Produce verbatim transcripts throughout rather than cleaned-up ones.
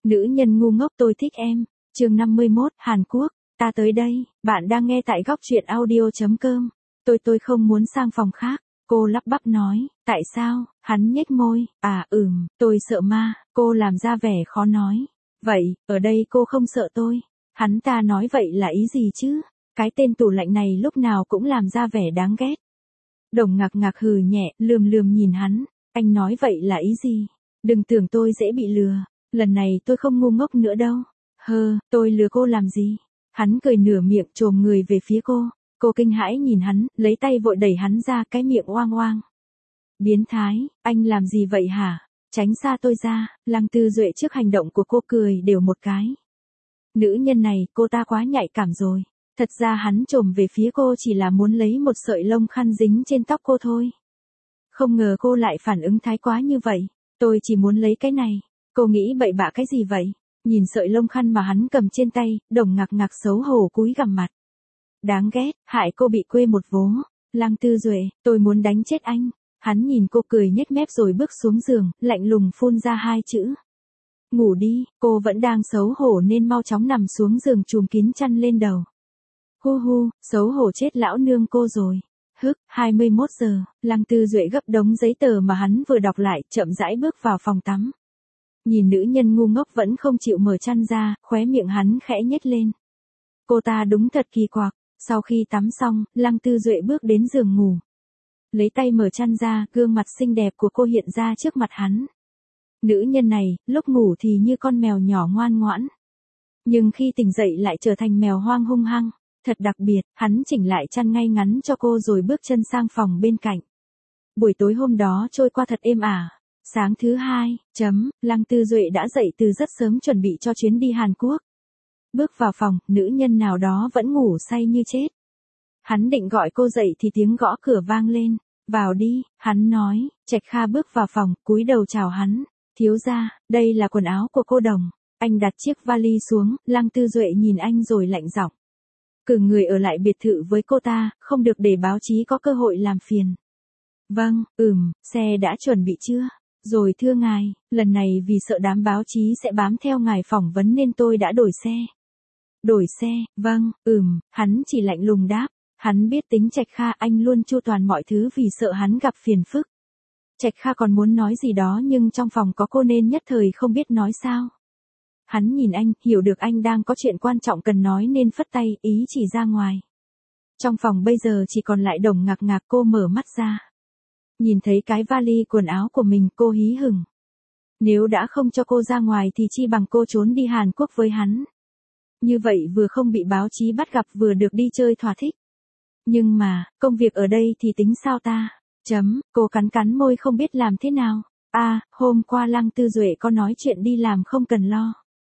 Nữ nhân ngu ngốc tôi thích em. Chương năm mươi mốt, Hàn Quốc, ta tới đây, bạn đang nghe tại góc truyện audio chấm com. Tôi tôi không muốn sang phòng khác, cô lắp bắp nói, tại sao, hắn nhếch môi, à ừm, tôi sợ ma, cô làm ra vẻ khó nói. Vậy, ở đây cô không sợ tôi. Hắn ta nói vậy là ý gì chứ? Cái tên tủ lạnh này lúc nào cũng làm ra vẻ đáng ghét. Đồng ngạc ngạc hừ nhẹ, lườm lườm nhìn hắn, anh nói vậy là ý gì? Đừng tưởng tôi dễ bị lừa, lần này tôi không ngu ngốc nữa đâu. Hơ, tôi lừa cô làm gì? Hắn cười nửa miệng chồm người về phía cô, cô kinh hãi nhìn hắn, lấy tay vội đẩy hắn ra, cái miệng oang oang. Biến thái, anh làm gì vậy hả? Tránh xa tôi ra. Lăng Tư Duệ trước hành động của cô cười đều một cái. Nữ nhân này, cô ta quá nhạy cảm rồi. Thật ra hắn chồm về phía cô chỉ là muốn lấy một sợi lông khăn dính trên tóc cô thôi. Không ngờ cô lại phản ứng thái quá như vậy. Tôi chỉ muốn lấy cái này. Cô nghĩ bậy bạ cái gì vậy? Nhìn sợi lông khăn mà hắn cầm trên tay, Đồng ngạc ngạc xấu hổ cúi gằm mặt. Đáng ghét, hại cô bị quê một vố. Lăng Tư Duệ, tôi muốn đánh chết anh. Hắn nhìn cô cười nhếch mép rồi bước xuống giường, lạnh lùng phun ra hai chữ. Ngủ đi, cô vẫn đang xấu hổ nên mau chóng nằm xuống giường chùm kín chăn lên đầu. Hu hu, xấu hổ chết lão nương cô rồi. Hức, hai mươi mốt giờ, Lăng Tư Duệ gấp đống giấy tờ mà hắn vừa đọc lại, chậm rãi bước vào phòng tắm. Nhìn nữ nhân ngu ngốc vẫn không chịu mở chăn ra, khóe miệng hắn khẽ nhếch lên. Cô ta đúng thật kỳ quặc. Sau khi tắm xong, Lăng Tư Duệ bước đến giường ngủ. Lấy tay mở chăn ra, gương mặt xinh đẹp của cô hiện ra trước mặt hắn. Nữ nhân này, lúc ngủ thì như con mèo nhỏ ngoan ngoãn. Nhưng khi tỉnh dậy lại trở thành mèo hoang hung hăng. Thật đặc biệt, hắn chỉnh lại chăn ngay ngắn cho cô rồi bước chân sang phòng bên cạnh. Buổi tối hôm đó trôi qua thật êm ả. Sáng thứ hai, chấm, Lăng Tư Duệ đã dậy từ rất sớm chuẩn bị cho chuyến đi Hàn Quốc. Bước vào phòng, nữ nhân nào đó vẫn ngủ say như chết. Hắn định gọi cô dậy thì tiếng gõ cửa vang lên. Vào đi, hắn nói. Trạch Kha bước vào phòng, cúi đầu chào hắn. Thiếu gia, đây là quần áo của cô Đồng. Anh đặt chiếc vali xuống, Lăng Tư Duệ nhìn anh rồi lạnh giọng. Cử người ở lại biệt thự với cô ta, không được để báo chí có cơ hội làm phiền. Vâng, ừm, xe đã chuẩn bị chưa? Rồi thưa ngài, lần này vì sợ đám báo chí sẽ bám theo ngài phỏng vấn nên tôi đã đổi xe. Đổi xe, vâng, ừm, hắn chỉ lạnh lùng đáp. Hắn biết tính Trạch Kha, anh luôn chu toàn mọi thứ vì sợ hắn gặp phiền phức. Trạch Kha còn muốn nói gì đó nhưng trong phòng có cô nên nhất thời không biết nói sao. Hắn nhìn anh, hiểu được anh đang có chuyện quan trọng cần nói nên phất tay, ý chỉ ra ngoài. Trong phòng bây giờ chỉ còn lại Đồng ngạc ngạc, cô mở mắt ra. Nhìn thấy cái vali quần áo của mình, cô hí hửng. Nếu đã không cho cô ra ngoài thì chi bằng cô trốn đi Hàn Quốc với hắn. Như vậy vừa không bị báo chí bắt gặp vừa được đi chơi thỏa thích. Nhưng mà, công việc ở đây thì tính sao ta? Chấm, cô cắn cắn môi không biết làm thế nào. À, hôm qua Lăng Tư Duệ có nói chuyện đi làm không cần lo.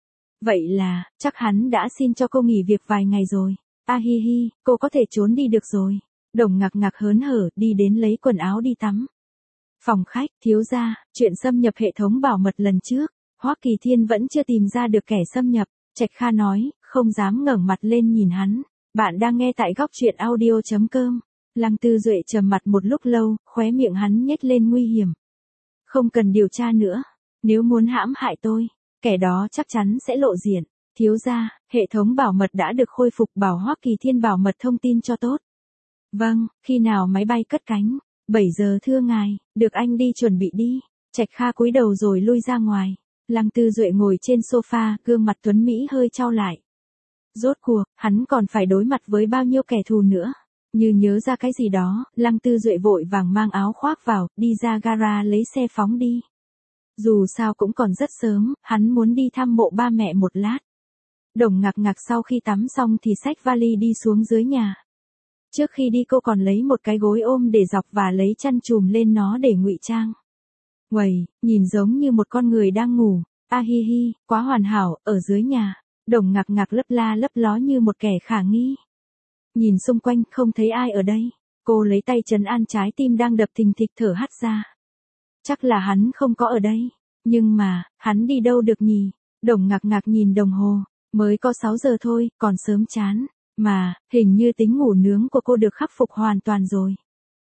Vậy là, chắc hắn đã xin cho cô nghỉ việc vài ngày rồi. A hi hi, cô có thể trốn đi được rồi. Đồng ngạc ngạc hớn hở, đi đến lấy quần áo đi tắm. Phòng khách, thiếu gia, chuyện xâm nhập hệ thống bảo mật lần trước. Hoắc Kỳ Thiên vẫn chưa tìm ra được kẻ xâm nhập. Trạch Kha nói, không dám ngẩng mặt lên nhìn hắn. Bạn đang nghe tại góc truyện audio chấm com. Lăng Tư Duệ trầm mặt một lúc lâu, khóe miệng hắn nhếch lên nguy hiểm. Không cần điều tra nữa. Nếu muốn hãm hại tôi, kẻ đó chắc chắn sẽ lộ diện. Thiếu gia, hệ thống bảo mật đã được khôi phục, bảo Hoắc Kỳ Thiên bảo mật thông tin cho tốt. Vâng, khi nào máy bay cất cánh? bảy giờ thưa ngài, được anh đi chuẩn bị đi. Trạch Kha cúi đầu rồi lui ra ngoài. Lăng Tư Duệ ngồi trên sofa, gương mặt tuấn Mỹ hơi chau lại. Rốt cuộc, hắn còn phải đối mặt với bao nhiêu kẻ thù nữa. Như nhớ ra cái gì đó, Lăng Tư Duệ vội vàng mang áo khoác vào, đi ra gara lấy xe phóng đi. Dù sao cũng còn rất sớm, hắn muốn đi thăm mộ ba mẹ một lát. Đồng ngạc ngạc sau khi tắm xong thì xách vali đi xuống dưới nhà. Trước khi đi cô còn lấy một cái gối ôm để dọc và lấy chăn chùm lên nó để ngụy trang. Uầy, nhìn giống như một con người đang ngủ. A hi hi, quá hoàn hảo, ở dưới nhà. Đồng ngạc ngạc lấp la lấp ló như một kẻ khả nghi. Nhìn xung quanh không thấy ai ở đây. Cô lấy tay trấn an trái tim đang đập thình thịch thở hắt ra. Chắc là hắn không có ở đây. Nhưng mà, hắn đi đâu được nhỉ? Đồng ngạc ngạc nhìn đồng hồ. Mới có sáu giờ thôi, còn sớm chán. Mà, hình như tính ngủ nướng của cô được khắc phục hoàn toàn rồi.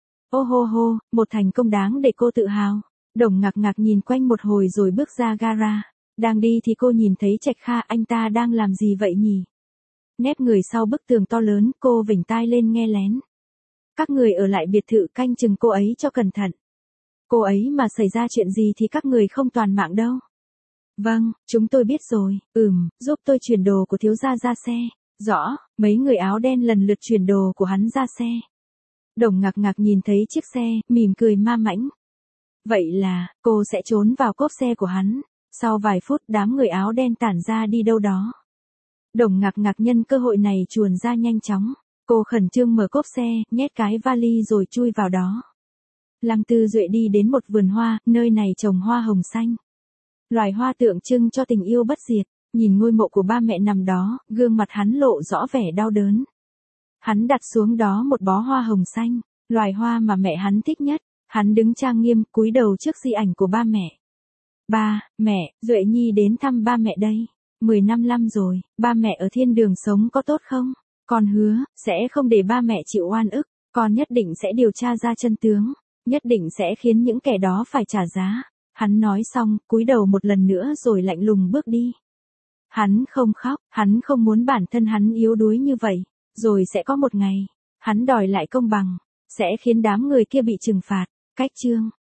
Ô hô hô, một thành công đáng để cô tự hào. Đồng ngạc ngạc nhìn quanh một hồi rồi bước ra gara. Đang đi thì cô nhìn thấy Trạch Kha, anh ta đang làm gì vậy nhỉ? Nép người sau bức tường to lớn, cô vểnh tai lên nghe lén. Các người ở lại biệt thự canh chừng cô ấy cho cẩn thận. Cô ấy mà xảy ra chuyện gì thì các người không toàn mạng đâu. Vâng, chúng tôi biết rồi, ừm, giúp tôi chuyển đồ của thiếu gia ra xe. Rõ, mấy người áo đen lần lượt chuyển đồ của hắn ra xe. Đồng Ngạc Ngạc nhìn thấy chiếc xe, mỉm cười ma mãnh. Vậy là, cô sẽ trốn vào cốp xe của hắn. Sau vài phút đám người áo đen tản ra đi đâu đó. Đồng Ngạc Ngạc nhân cơ hội này chuồn ra nhanh chóng. Cô khẩn trương mở cốp xe, nhét cái vali rồi chui vào đó. Lăng Tư Duệ đi đến một vườn hoa, nơi này trồng hoa hồng xanh. Loài hoa tượng trưng cho tình yêu bất diệt. Nhìn ngôi mộ của ba mẹ nằm đó, gương mặt hắn lộ rõ vẻ đau đớn. Hắn đặt xuống đó một bó hoa hồng xanh, loài hoa mà mẹ hắn thích nhất. Hắn đứng trang nghiêm, cúi đầu trước di ảnh của ba mẹ. Ba, mẹ, Duệ Nhi đến thăm ba mẹ đây. Mười năm năm rồi, ba mẹ ở thiên đường sống có tốt không? Con hứa, sẽ không để ba mẹ chịu oan ức. Con nhất định sẽ điều tra ra chân tướng. Nhất định sẽ khiến những kẻ đó phải trả giá. Hắn nói xong, cúi đầu một lần nữa rồi lạnh lùng bước đi. Hắn không khóc, hắn không muốn bản thân hắn yếu đuối như vậy. Rồi sẽ có một ngày, hắn đòi lại công bằng, sẽ khiến đám người kia bị trừng phạt. Cách chương